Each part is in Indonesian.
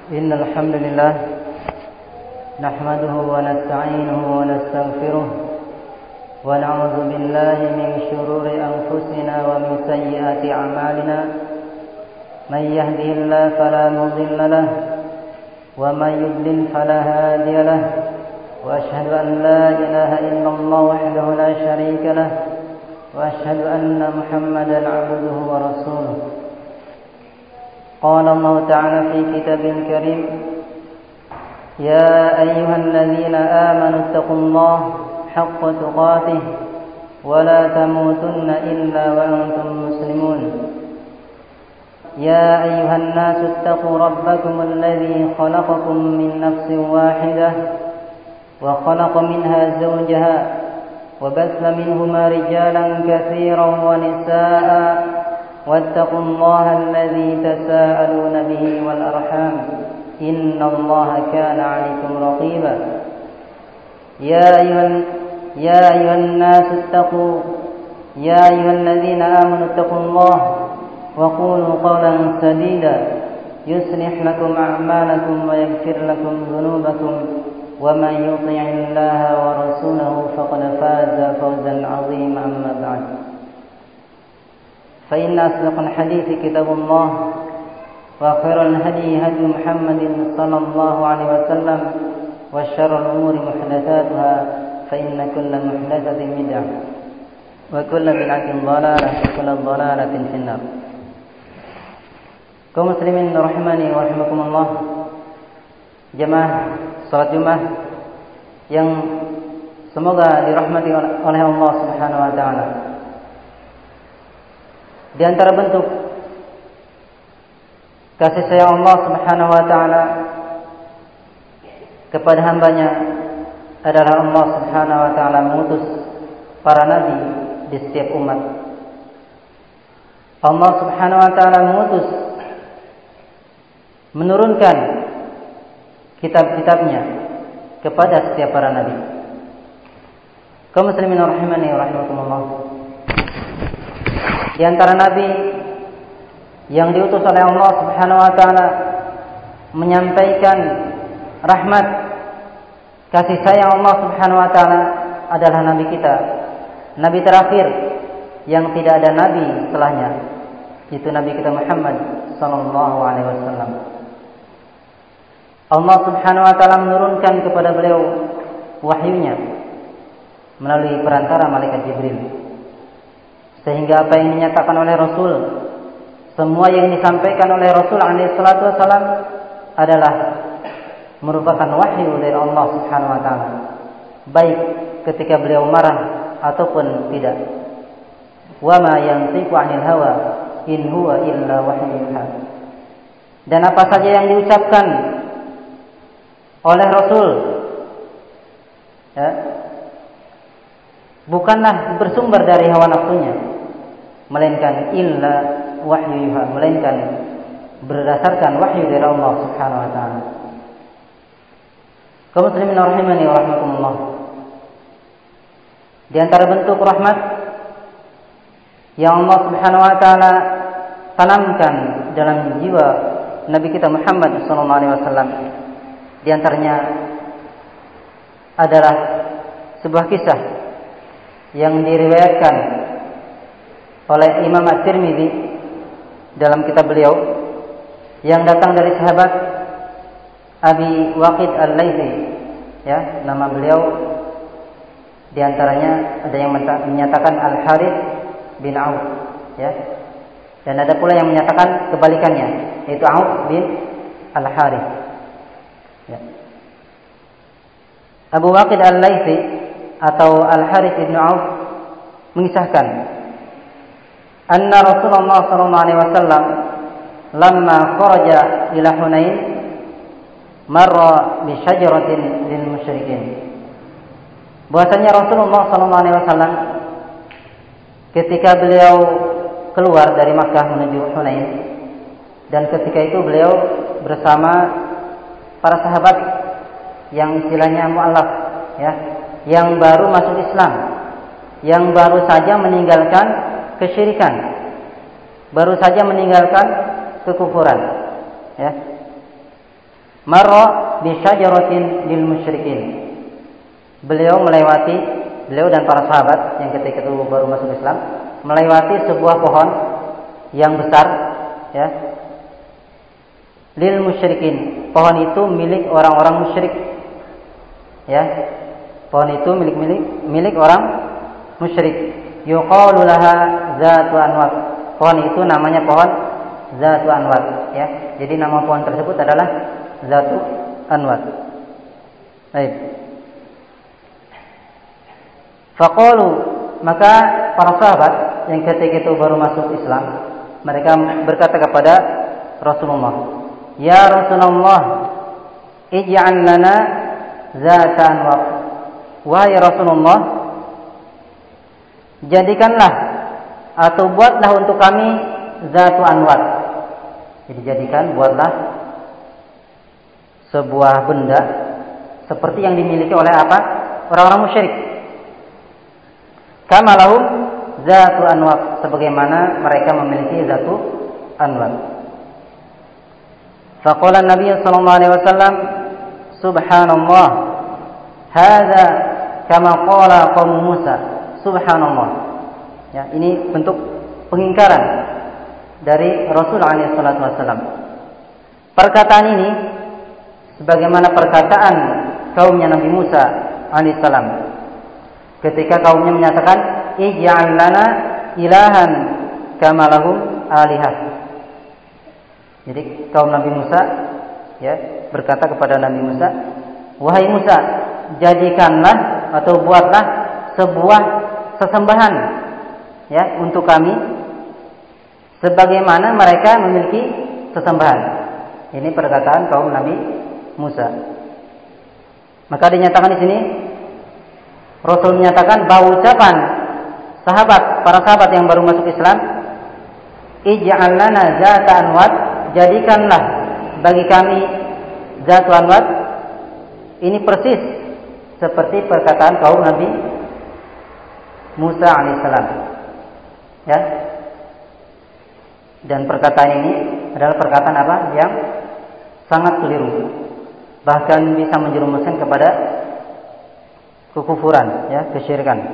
إن الحمد لله نحمده ونستعينه ونستغفره ونعوذ بالله من شرور أنفسنا ومن سيئات أعمالنا من يهده الله فلا مضل له ومن يضلل فلا هادي له وأشهد أن لا إله إلا الله وحده لا شريك له وأشهد أن محمدا عبده ورسوله. قال الله تعالى في كتاب الكريم: يا أيها الذين آمنوا اتقوا الله حق تقاته ولا تموتن إلا وأنتم مسلمون. يا أيها الناس اتقوا ربكم الذي خلقكم من نفس واحدة وخلق منها زوجها وبث منهما رجالا كثيرا ونساء واتقوا الله الذي تساءلون به والأرحام إن الله كان عليكم رقيبا. يا أيها الناس يا أيها الذين آمنوا اتقوا الله وقولوا قولا سديدا يصلح لكم أعمالكم ويغفر لكم ذنوبكم ومن يطع الله ورسوله فقد فاز فوزا عظيما. أما بعد فإن أصدق الحديث كتاب الله وخير الهدي هدي محمد صلى الله عليه وسلم وشر الأمور محدثاتها فإن كل محدثة بدعة وكل بدعة ضلالة وكل ضلالة في النار. Kaum muslimin rahimani wa rahimakumullah, jemaah salat Jumat yang semoga dirahmati oleh Allah Subhanahu wa taala. Di antara bentuk kasih sayang Allah Subhanahu wa taala kepada hambanya adalah Allah Subhanahu wa taala mengutus para nabi di setiap umat. Allah Subhanahu wa taala menurunkan kitab-kitabnya kepada setiap para nabi. Kaum muslimin rahimani wa rahimakumullah, di antara nabi yang diutus oleh Allah Subhanahu wa taala menyampaikan rahmat kasih sayang Allah Subhanahu wa taala adalah nabi kita, nabi terakhir yang tidak ada nabi setelahnya, itu nabi kita Muhammad sallallahu alaihi wasallam. Allah Subhanahu wa taala menurunkan kepada beliau wahyunya melalui perantara malaikat Jibril, sehingga apa yang dinyatakan oleh Rasul, semua yang disampaikan oleh Rasul alaihi salatu wasallam adalah merupakan wahyu dari Allah Subhanahu wa taala, baik ketika beliau marah ataupun tidak. Wa ma yantiqu 'anil hawa in huwa illa wahyun yuha. Dan apa saja yang diucapkan oleh Rasul bukanlah bersumber dari hawa nafsunya, melainkan illa wahyu yuha, melainkan berdasarkan wahyu dari Allah Subhanahu wa taala. Kaum muslimin rahimani wa rahimakumullah, di antara bentuk rahmat yang Allah Subhanahu wa taala tanamkan dalam jiwa Nabi kita Muhammad sallallahu alaihi wasallam, di antaranya adalah sebuah kisah yang diriwayatkan oleh Imam At-Tirmidzi dalam kitab beliau, yang datang dari sahabat Abi Waqid Al-Laythi, ya, nama beliau di antaranya ada yang menyatakan Al-Harith bin Auf, ya. Dan ada pula yang menyatakan kebalikannya, yaitu Auf bin Al-Harith. Ya. Abu Waqid Al-Laythi atau Al-Harith bin Auf mengisahkan, anna Rasulullah sallallahu alaihi wasallam lamma kharaja ila Hunain marra bi syajaratin lil musyrikin. Bahwasanya Rasulullah sallallahu alaihi wasallam ketika beliau keluar dari Makkah menuju Hunain, dan ketika itu beliau bersama para sahabat yang istilahnya mu'allaf, ya, yang baru masuk Islam, yang baru saja meninggalkan kesyirikan, baru saja meninggalkan kekufuran, ya. marra bi syajaratin lil musyrikin. Beliau dan para sahabat yang ketika itu baru masuk Islam melewati sebuah pohon yang besar, ya, lil musyrikin. Pohon itu milik orang-orang musyrik, ya. Pohon itu milik orang musyrik. Yuqalu laha zatu anwat. Pohon itu namanya pohon zatu anwat, ya. Jadi nama pohon tersebut adalah zatu anwat. Baik. Faqalu, maka para sahabat yang ketika itu baru masuk Islam, mereka berkata kepada Rasulullah, "Ya Rasulullah, ij'al lana zata anwat." Wahai Rasulullah, jadikanlah atau buatlah untuk kami zatu anwat. Jadi buatlah sebuah benda seperti yang dimiliki oleh apa? Orang-orang musyrik. Kama lahum zatu anwat, sebagaimana mereka memiliki zatu anwat. Faqala Nabi sallallahu alaihi wasallam, "Subhanallah, hadza kama qala qaum Musa." Subhanallah. Ya, ini bentuk pengingkaran dari Rasul alaihi salatu wasallam. Perkataan ini sebagaimana perkataan kaumnya Nabi Musa alaihi salam ketika kaumnya menyatakan ij'al lana ilahan kama lahum alihah. Jadi kaum Nabi Musa, ya, berkata kepada Nabi Musa, "Wahai Musa, jadikanlah atau buatlah sebuah sesembahan, ya, untuk kami sebagaimana mereka memiliki sesembahan." Ini perkataan kaum Nabi Musa. Maka dinyatakan di sini Rasul menyatakan bahwa ucapan para sahabat yang baru masuk Islam, ij'al lana zata anwat, jadikanlah bagi kami zatu anwat, ini persis seperti perkataan kaum Nabi Musa alaihissalam, ya. Dan perkataan ini adalah perkataan apa? Yang sangat keliru, bahkan bisa menjerumuskan kepada kekufuran, ya, kesyirikan.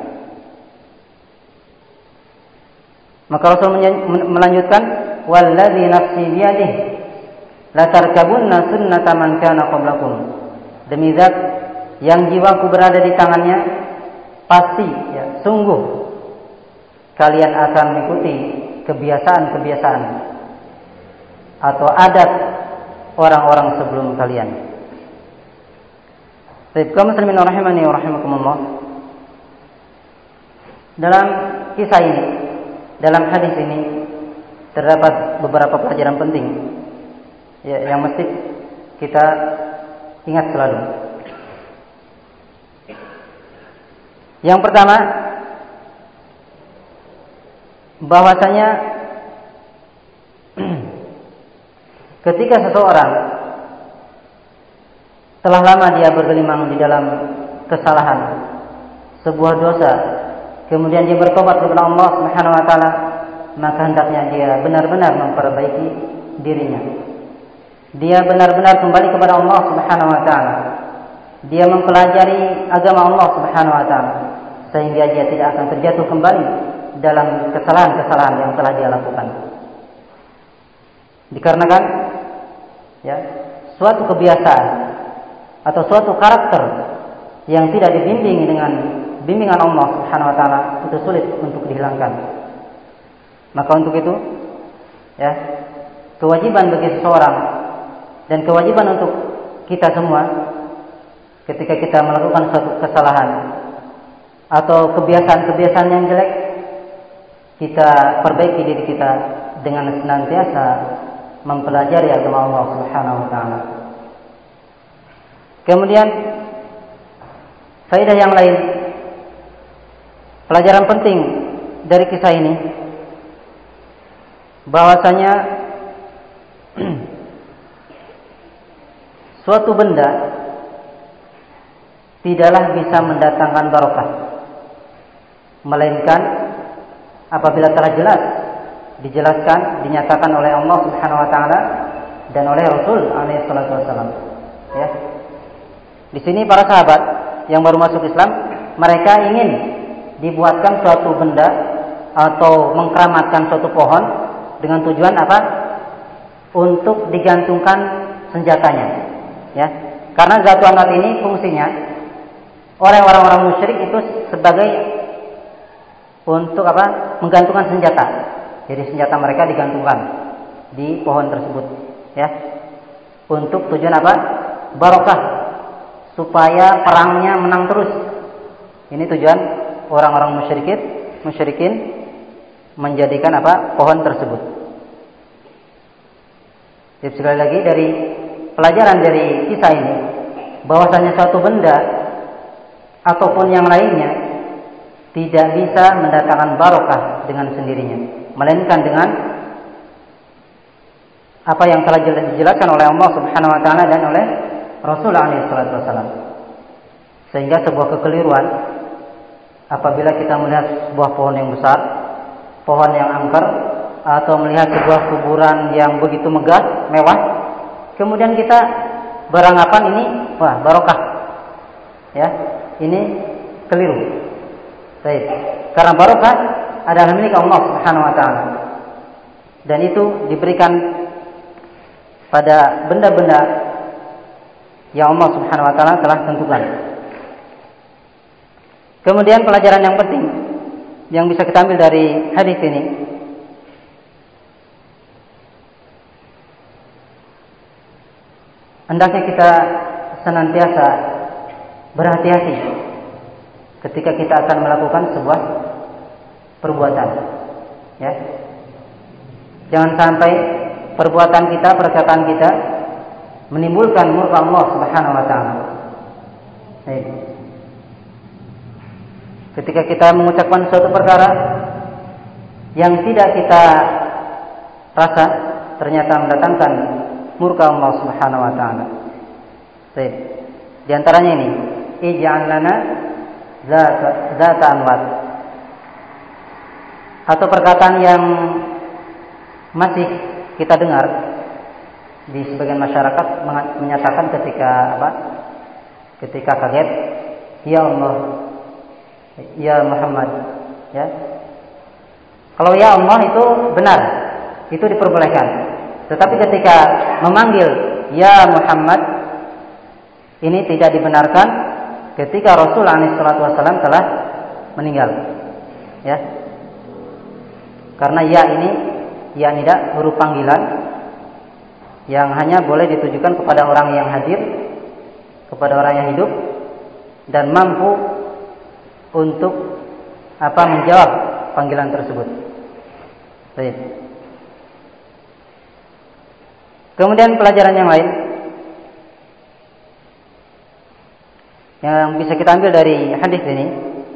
Maka Rasul melanjutkan, "Wallazi nafsi biyadihi la tarkabunna sunnata man kana qablakum." Demi zat yang jiwaku berada di tangannya, pasti, ya, sungguh kalian akan mengikuti kebiasaan-kebiasaan atau adat orang-orang sebelum kalian. Baik, kaum muslimin rahimani wa rahimakumullah. Dalam kisah ini, dalam hadis ini terdapat beberapa pelajaran penting, ya, yang mesti kita ingat selalu. Yang pertama, bahwasanya ketika seseorang telah lama dia bergelimang di dalam kesalahan, sebuah dosa, kemudian dia bertobat kepada Allah Subhanahu wa taala, maka hendaknya dia benar-benar memperbaiki dirinya. Dia benar-benar kembali kepada Allah Subhanahu wa taala. Dia mempelajari agama Allah Subhanahu wa taala sehingga dia tidak akan terjatuh kembali dalam kesalahan-kesalahan yang telah dia lakukan. Dikarenakan, ya, suatu kebiasaan atau suatu karakter yang tidak dibimbing dengan bimbingan Allah Subhanahu wa taala itu sulit untuk dihilangkan. Maka untuk itu, ya, kewajiban bagi seseorang dan kewajiban untuk kita semua ketika kita melakukan suatu kesalahan atau kebiasaan-kebiasaan yang jelek, kita perbaiki diri kita dengan senantiasa mempelajari agama Allah Subhanahu wa taala. Kemudian faedah yang lain, pelajaran penting dari kisah ini, bahwasanya suatu benda tidaklah bisa mendatangkan barokah, melainkan apabila telah jelas dijelaskan, dinyatakan oleh Allah Subhanahu wa taala dan oleh Rasul alaihi salatu wasallam. Ya. Di sini para sahabat yang baru masuk Islam, mereka ingin dibuatkan suatu benda atau mengkeramatkan suatu pohon dengan tujuan apa? Untuk digantungkan senjatanya. Ya. Karena Zatu Anwat ini fungsinya oleh orang-orang musyrik itu sebagai untuk apa? Menggantungkan senjata. Jadi senjata mereka digantungkan di pohon tersebut, ya. Untuk tujuan apa? Barokah, supaya perangnya menang terus. Ini tujuan orang-orang musyrikin menjadikan apa? Pohon tersebut. Jadi sekali lagi dari pelajaran dari kisah ini, bahwasanya suatu benda ataupun yang lainnya tidak bisa mendatangkan barokah dengan sendirinya, melainkan dengan apa yang telah dijelaskan oleh Allah Subhanahu wa taala dan oleh Rasulullah alaihi salatu wasallam. Sehingga sebuah kekeliruan apabila kita melihat sebuah pohon yang besar, pohon yang angker, atau melihat sebuah kuburan yang begitu megah, mewah, kemudian kita beranggapan ini wah barokah. Ya, ini keliru. Baik. Karena barokah adalah milik Allah Subhanahu wa taala. Dan itu diberikan pada benda-benda yang Allah Subhanahu wa taala telah tentukan. Kemudian pelajaran yang penting yang bisa kita ambil dari hadis ini, hendaknya kita senantiasa berhati-hati ketika kita akan melakukan sebuah perbuatan. Ya. Jangan sampai perbuatan kita, perkataan kita menimbulkan murka Allah Subhanahu wa taala. Ketika kita mengucapkan suatu perkara yang tidak kita rasa ternyata mendatangkan murka Allah Subhanahu wa taala. Di antaranya ini, ij'al lana zata anwat. Atau perkataan yang masih kita dengar di sebagian masyarakat menyatakan ketika kaget, ya Allah, ya Muhammad, ya. Kalau ya Allah itu benar, itu diperbolehkan. Tetapi ketika memanggil ya Muhammad, ini tidak dibenarkan ketika Rasul SAW telah meninggal. Ya. Karena ya ini ya tidak huruf panggilan yang hanya boleh ditujukan kepada orang yang hadir, kepada orang yang hidup dan mampu untuk menjawab panggilan tersebut. Baik. Kemudian pelajaran yang lain yang bisa kita ambil dari hadis ini,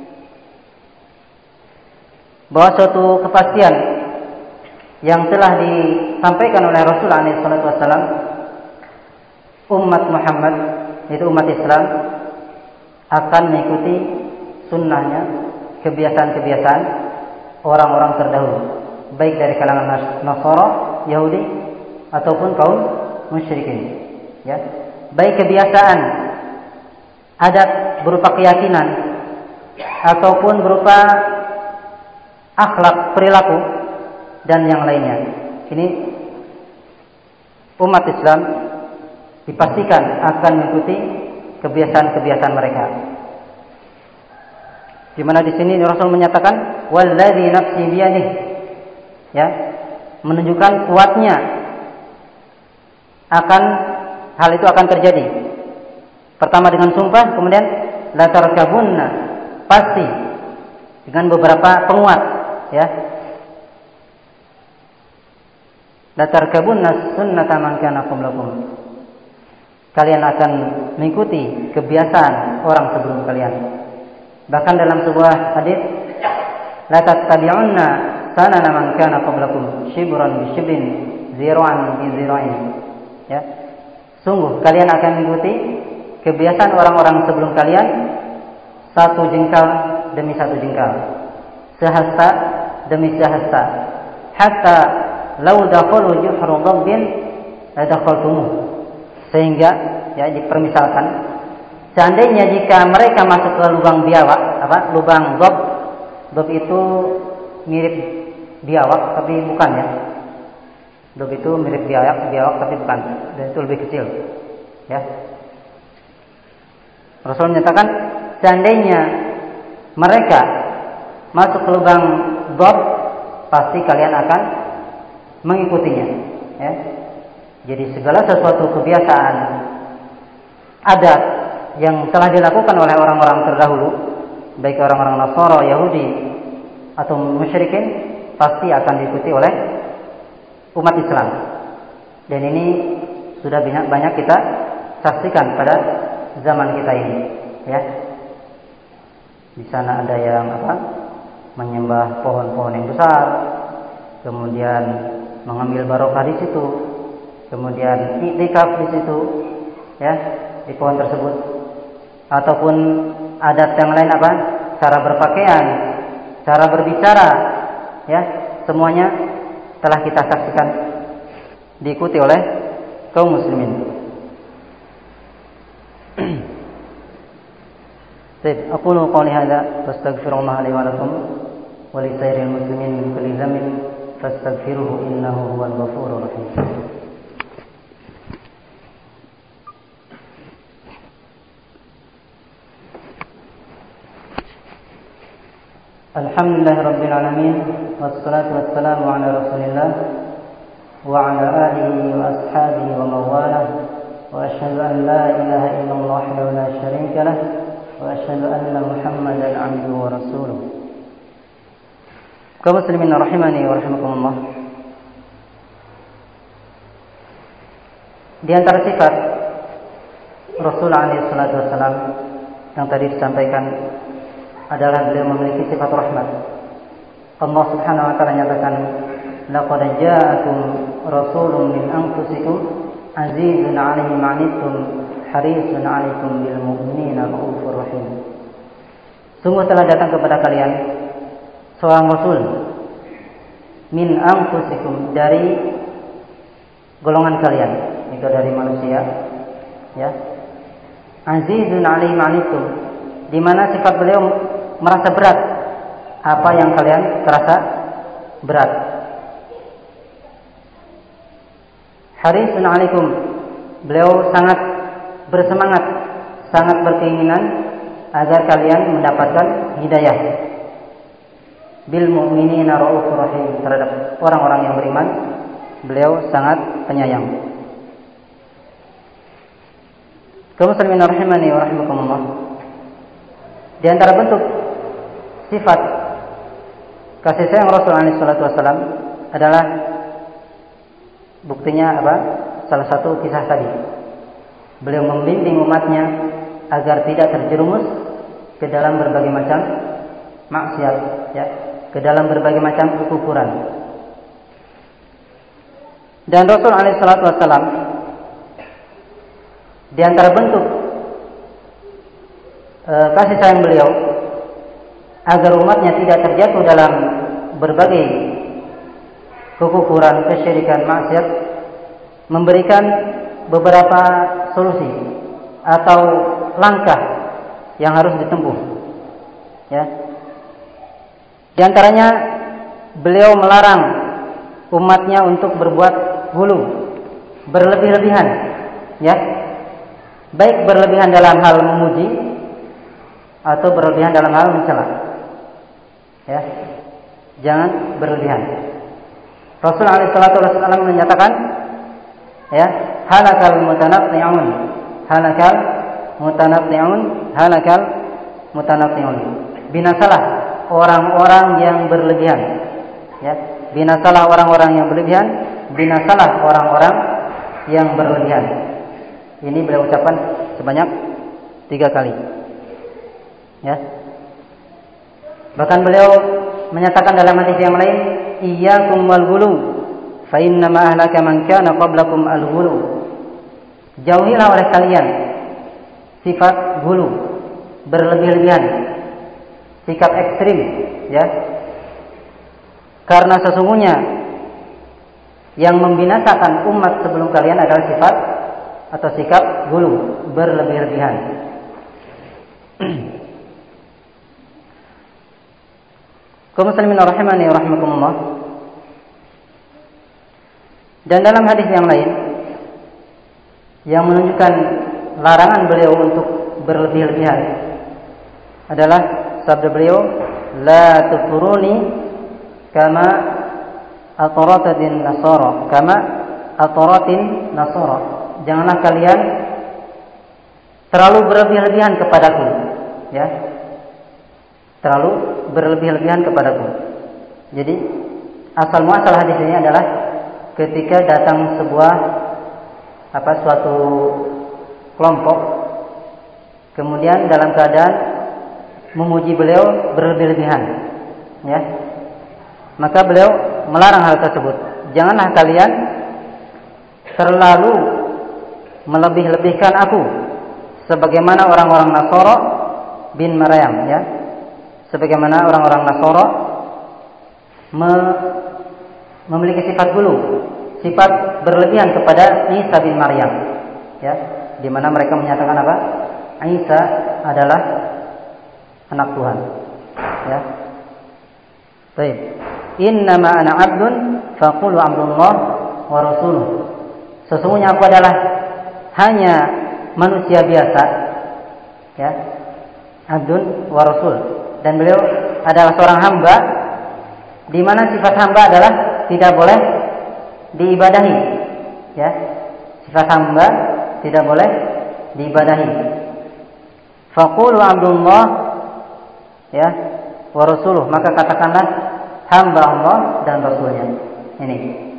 bahwa suatu kepastian yang telah disampaikan oleh Rasulullah SAW, umat Muhammad, yaitu umat Islam, akan mengikuti sunnahnya, kebiasaan-kebiasaan orang-orang terdahulu, baik dari kalangan Nasara, Yahudi, ataupun kaum musyrikin. Ya, baik kebiasaan, adat berupa keyakinan, ataupun berupa akhlak, perilaku, dan yang lainnya. Ini umat Islam dipastikan akan mengikuti kebiasaan-kebiasaan mereka. Di mana di sini Rasul menyatakan wallazi nafsi biyadihi, ya, menunjukkan kuatnya hal itu akan terjadi. Pertama dengan sumpah, kemudian la tarkabunna, pasti, dengan beberapa penguat, ya. La tarkabunna sunnata man kana qablakum. Kalian akan mengikuti kebiasaan orang sebelum kalian. Bahkan dalam sebuah hadis, la tattabi'unna sanana man kana qablakum shibran bi shibrin zira'an bi zira'in. Ya. Sungguh kalian akan mengikuti kebiasaan orang-orang sebelum kalian, satu jengkal demi satu jengkal, sehasta demi sehasta, hatta law dakhalu juhra dhabbin ladakhaltumuh. Sehingga ya, dipermisalkan. Seandainya jika mereka masuk ke lubang biawak, lubang dob itu mirip biawak tapi bukan ya. Dob itu mirip biawak tapi bukan, dan itu lebih kecil. Ya. Rasul menyatakan seandainya mereka masuk ke lubang dob, pasti kalian akan mengikutinya. Ya. Jadi segala sesuatu kebiasaan, adat yang telah dilakukan oleh orang-orang terdahulu, baik orang-orang Nasara, Yahudi atau musyrikin, pasti akan diikuti oleh umat Islam. Dan ini sudah banyak kita saksikan pada zaman kita ini, ya. Di sana ada yang menyembah pohon-pohon yang besar, kemudian mengambil barokah di situ, kemudian iktikaf di situ, ya, di pohon tersebut. Ataupun adat yang lain cara berpakaian, cara berbicara, ya, semuanya telah kita saksikan diikuti oleh kaum muslimin. Baik, aqulu qouli hadza fastaghfirullah li wa lakum wa li sairil muslimin min kulli dhanbin fastaghfiruhu innahu huwal ghafurur rahim. Alhamdulillahirabbil alamin wassalatu wassalamu ala Rasulillah wa ala alihi wa ashabihi wa mawalah wa asyhadu an la ilaha illallah wahdahu la syarika lah wa asyhadu anna Muhammadan 'abduhu wa rasuluh. Kaum muslimin rahimani wa rahimakumullah. Di antara sifat Rasul alaihi salatu wasallam yang tadi disampaikan adalah beliau memiliki sifat rahmat. Allah Subhanahu wa taala nyatakan, "Laqad ja'akum rasulun min anfusikum azizun 'alaihi ma 'anittum harisun 'alaikum bil mu'minina raufur rahim." Sungguh telah datang kepada kalian seorang rasul min anfusikum, dari golongan kalian, itu dari manusia, ya. Azizun 'alaihi ma 'anittum, di mana sifat beliau merasa berat apa yang kalian terasa berat. Harisun 'alaikum, beliau sangat bersemangat, sangat berkeinginan agar kalian mendapatkan hidayah. Bil mu'minina raufur rahim, terhadap orang-orang yang beriman beliau sangat penyayang. Kaum muslimin rahimani wa rahimakumullah. Di antara bentuk sifat kasih sayang Rasul alaihi salatu wasallam adalah, buktinya salah satu kisah tadi. Beliau membimbing umatnya agar tidak terjerumus ke dalam berbagai macam maksiat, ya, ke dalam berbagai macam kekufuran. Dan Rasul alaihi salatu wasallam, di antara bentuk kasih sayang beliau agar umatnya tidak terjatuh dalam berbagai kekufuran, kesyirikan, maksiat, memberikan beberapa solusi atau langkah yang harus ditempuh, ya. Di antaranya beliau melarang umatnya untuk berbuat hulu, berlebih-lebihan, ya, baik berlebihan dalam hal memuji atau berlebihan dalam hal mencela, ya. Jangan berlebihan. Rasul alaihi salatu wasallam menyatakan, ya, halakal mutanatti'un, halakal mutanatti'un, halakal mutanatti'un. Binasalah orang-orang yang berlebihan, ya. Binasalah orang-orang yang berlebihan, binasalah orang-orang yang berlebihan. Ini beliau ucapkan sebanyak 3 kali. Ya. Bahkan beliau menyatakan dalam hadis yang lain, iyyakum wal ghulu fa inna ma ahlaka man kana qablakum al ghulu. Jauhilah oleh kalian sifat ghulu, berlebih-lebihan, sikap ekstrim, ya. Karena sesungguhnya yang membinasakan umat sebelum kalian adalah sifat atau sikap gulu, berlebih-lebihan. Kaum muslimin rahimani wa rahimakumullah. Dan dalam hadis yang lain yang menunjukkan larangan beliau untuk berlebih-lebihan adalah sabda beliau, la tufuruni kama ataratin nasara. Janganlah kalian terlalu berlebih-lebihan kepadaku, ya. Terlalu berlebih-lebihan kepadaku. Jadi asal muasal hadis ini adalah ketika datang suatu kelompok, kemudian dalam keadaan memuji beliau berlebih-lebihan, ya, maka beliau melarang hal tersebut. Janganlah kalian terlalu melebih-lebihkan aku, sebagaimana orang-orang Nasara bin Maryam, ya, sebagaimana orang-orang Nasara memiliki sifat gulu, sifat berlebihan kepada Isa bin Maryam, ya, di mana mereka menyatakan apa? Isa adalah anak Tuhan, ya. Baik. Innama ana 'abdun faqulu 'abdullah wa rasuluh. Sesungguhnya aku adalah hanya manusia biasa, ya. Abdun wa rasul. Dan beliau adalah seorang hamba, di mana sifat hamba adalah tidak boleh diibadahi, ya. Sifat hamba tidak boleh diibadahi. Faqulu 'abdullah, ya, wa rasuluh, maka katakanlah hamba Allah dan rasulnya. Ini.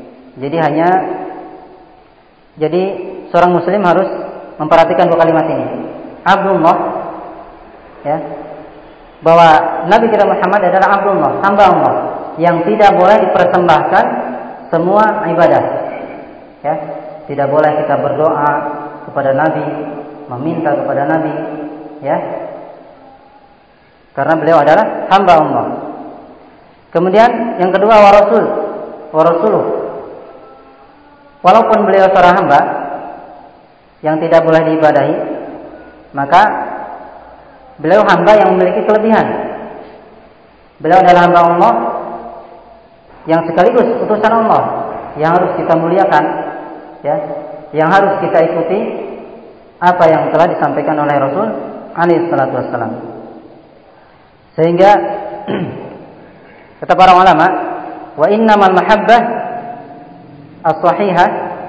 Jadi seorang muslim harus memperhatikan dua kalimat ini. Abdullah, ya, bahwa Nabi kita Muhammad adalah Abdullah, hamba Allah yang tidak boleh dipersembahkan semua ibadah, ya. Tidak boleh kita berdoa kepada Nabi, meminta kepada Nabi, ya, karena beliau adalah hamba Allah. Kemudian yang kedua, wa rasuluh. Walaupun beliau seorang hamba yang tidak boleh diibadahi, maka beliau hamba yang memiliki kelebihan. Beliau adalah hamba Allah yang sekaligus utusan Allah, yang harus kita muliakan, ya, yang harus kita ikuti apa yang telah disampaikan oleh Rasul alaihi salatu wassalam. Sehingga kata para ulama, wa innamal mahabbah as-sahihah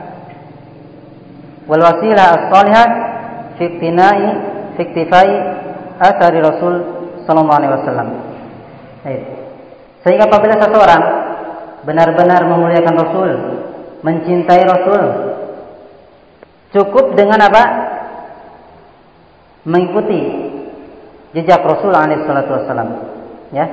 wal wasilah as-salihah fi iktifai athari Rasul sallallahu alaihi wasallam. Sehingga apabila seseorang benar-benar memuliakan Rasul, mencintai Rasul, cukup dengan apa? Mengikuti jejak Rasul alaihi salatu wasallam, ya.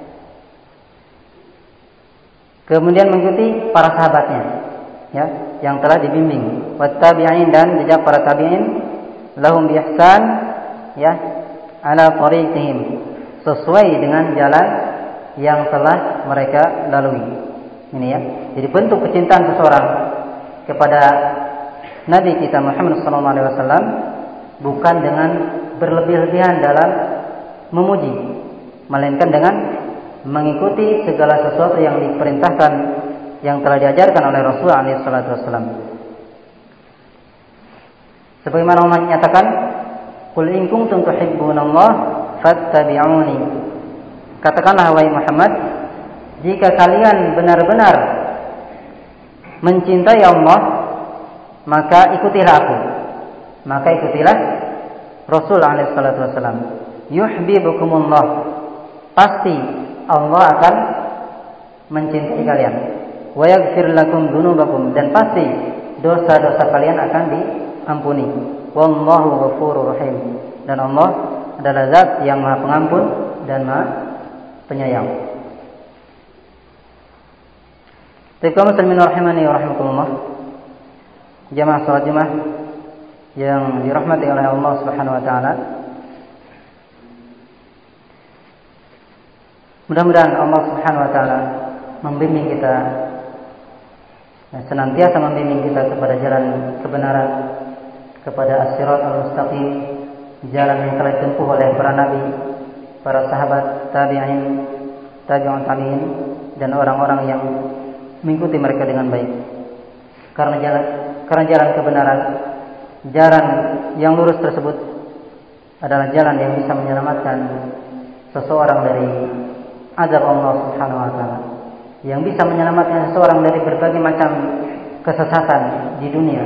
Kemudian mengikuti para sahabatnya, ya, yang telah dibimbing, wattabi'in, dan jejak para tabi'in, lahum bi ihsan, ya, ala tariqihim, sesuai dengan jalan yang telah mereka lalui. Ini, ya. Jadi bentuk kecintaan seseorang kepada Nabi kita Muhammad SAW bukan dengan berlebih-lebihan dalam memuji, melainkan dengan mengikuti segala sesuatu yang diperintahkan, yang telah diajarkan oleh Rasul SAW. Sebagaimana Allah menyatakan, "Qul in kuntum tuhibbunallah fattabi'uni." Katakanlah wahai Muhammad, jika kalian benar-benar mencintai Allah, maka ikutilah aku. Maka ikutilah Rasul SAW. Yuhibbukumullah. Pasti Allah akan mencintai kalian. Wa yaghfir lakum dzunubakum, dan pasti dosa-dosa kalian akan diampuni. Wallahu ghafurur rahim, dan Allah adalah zat yang Maha Pengampun dan Maha Penyayang. Kaum muslimin rahimani wa rahimakumullah. Jamaah salat Jumat yang dirahmati oleh Allah Subhanahu wa taala. Mudah-mudahan Allah Subhanahu wa taala membimbing kita, senantiasa membimbing kita kepada jalan kebenaran, kepada as-siratal mustaqim, jalan yang telah ditempuh oleh para nabi, para sahabat, tabi'in, tabi'un tabi'in, dan orang-orang yang mengikuti mereka dengan baik. Karena jalan kebenaran, jalan yang lurus tersebut adalah jalan yang bisa menyelamatkan seseorang dari azab Allah Subhanahu wa taala, yang bisa menyelamatkan seseorang dari berbagai macam kesesatan di dunia.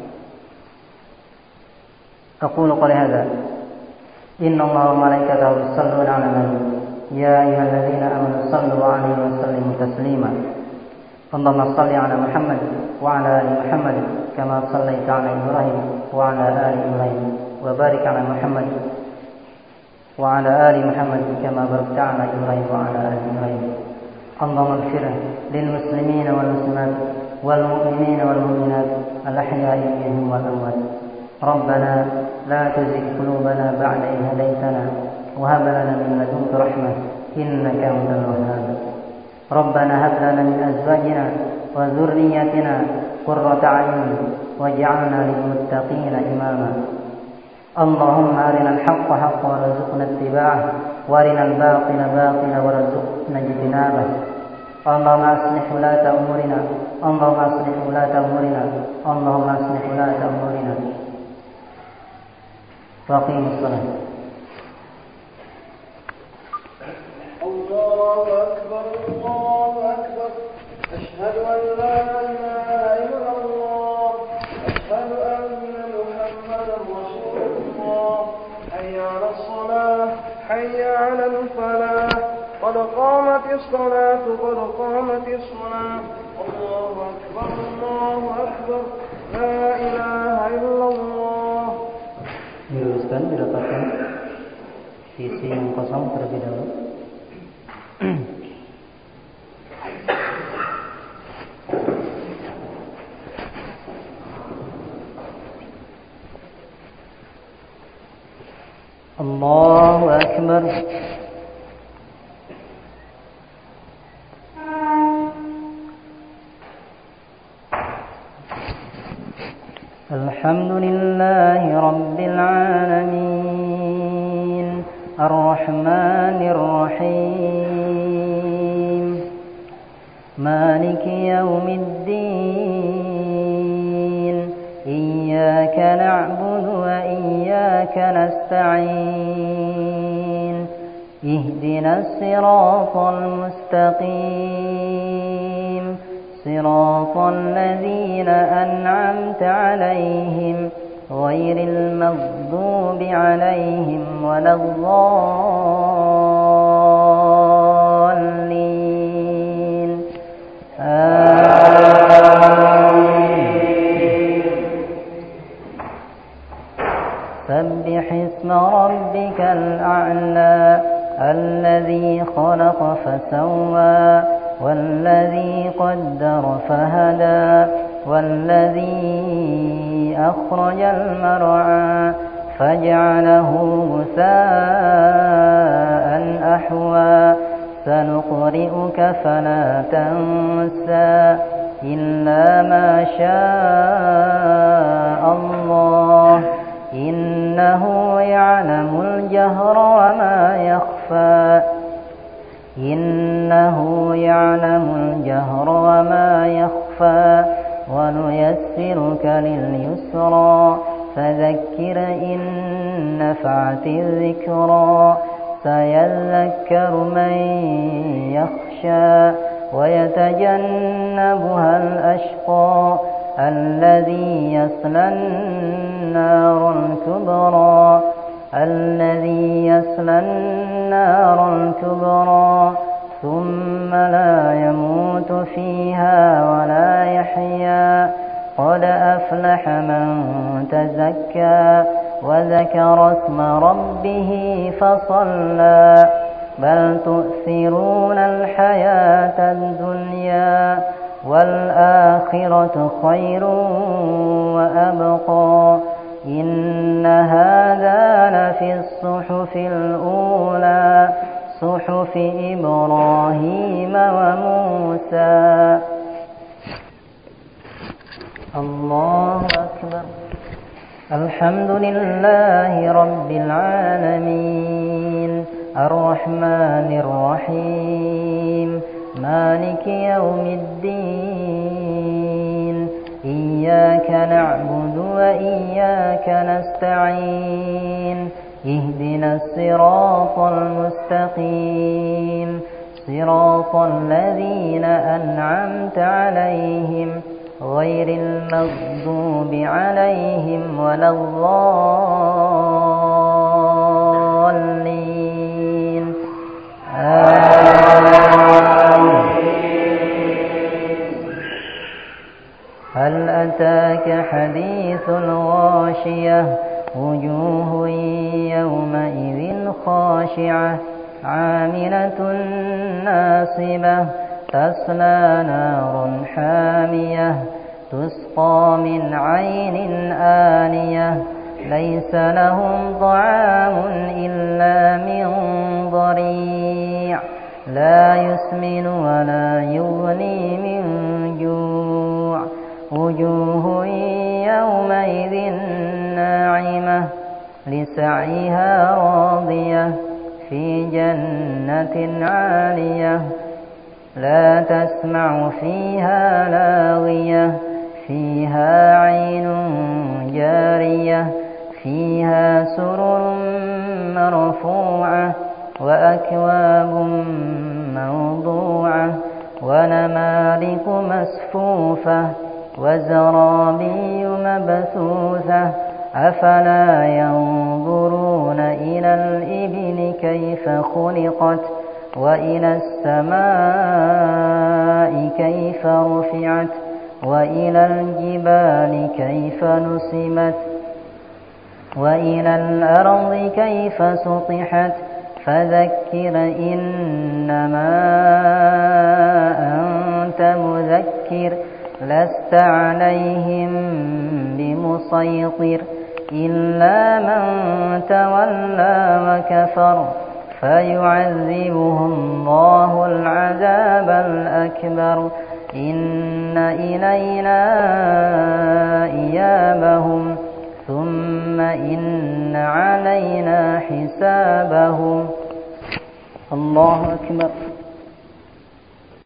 Aqulu qali hadza, innallaha wa malaikatahu yusholluna 'alan nabi, ya ayyuhalladzina amanu shallu 'alaihi wa sallimu taslima. Allahumma shalli 'ala Muhammad wa 'ala ali Muhammad kama shallaita 'ala Ibrahim wa 'ala ali Ibrahim wa barik 'ala Muhammad wa 'ala ali Muhammad kama barakta 'ala Ibrahim wa 'ala ali Ibrahim. Allahumma ighfir lil muslimina wal muslimat wal mu'minina wal mu'minat al ahya'i minhum wal amwat. Rabbana la tuzigh qulubana ba'da idh hadaytana wa hab lana min ladunka rahmah innaka antal wahhab. Rabbana hab lana min azwajina wa dhurriyyatina qurrata a'yun waj'alna lil muttaqina imama. Allahumma arinal haqqa haqqan warzuqna ittiba'ah wa arinal batila batilan warzuqna ijtinabah. Allahumma aslih ulata umurina, Allahumma aslih ulata umurina, Allahumma aslih ulata umurina. Waqimus salat. Allahu akbar, Allahu akbar. Asyhadu an la ilaha illallah, asyhadu anna Muhammadar Rasulullah. Hayya 'alas salah, hayya 'alal falah. Qad qamatis salatu, qad qamatis salah. Allahu akbar, Allahu akbar. La ilaha illallah. Diluruskan, didapatkan sisi yang kosong terlebih dahulu. Allahu akbar. Alhamdulillahi rabbil alamin, arrahmanir rahim, maliki yaumiddin, iyyaka na'budu wa iyyaka nasta'in, ihdinas siratal mustaqim, صراط الذين أنعمت عليهم غير المغضوب عليهم ولا الضالين. آمين. سبح اسم ربك الأعلى الذي خلق فسوى والذي قدر فهدى والذي أخرج المرعى فجعله غثاء أحوى سنقرئك فلا تنسى إلا ما شاء الله إنه يعلم الجهر وما يخفى إنه يعلم الجهر وما يخفى ونيسرك لليسرى فذكر إن نفعت الذكرى سيذكر من يخشى ويتجنبها الأشقى الذي يصلى النار الكبرى ثم لا يموت فيها ولا يحيا قد أفلح من تزكى وذكر اسم ربه فصلى بل تؤثرون الحياة الدنيا والآخرة خير وأبقى إن هذا لفي الصحف الأولى صحف إبراهيم وموسى. الله أكبر. الحمد لله رب العالمين الرحمن الرحيم مالك يوم الدين إياك نعبد وإياك نستعين اهدنا الصراط المستقيم صراط الذين أنعمت عليهم غير المغضوب عليهم ولا الضالين آمين. هل أتاك حديث الغاشية وجوه يومئذ خاشعة عاملة ناصبة تصلى نارا حامية تسقى من عين آنية ليس لهم طعام إلا من ضريع لا يسمن ولا يغني من جوع وجوه يومئذ ناعمة لسعيها راضية في جنة عالية لا تسمع فيها لاغية فيها عين جارية فيها سرر مرفوعة وأكواب موضوعة ونمارق مسفوفة وزرابي مبثوثة أفلا ينظرون إلى الإبل كيف خلقت وإلى السماء كيف رفعت وإلى الجبال كيف نصبت وإلى الأرض كيف سطحت فذكر إنما أنت مذكر لست عليهم بمسيطر إلا من تولى وكفر فيعذبه الله العذاب الأكبر إن إلينا إيابهم ثم إن علينا حسابهم الله أكبر.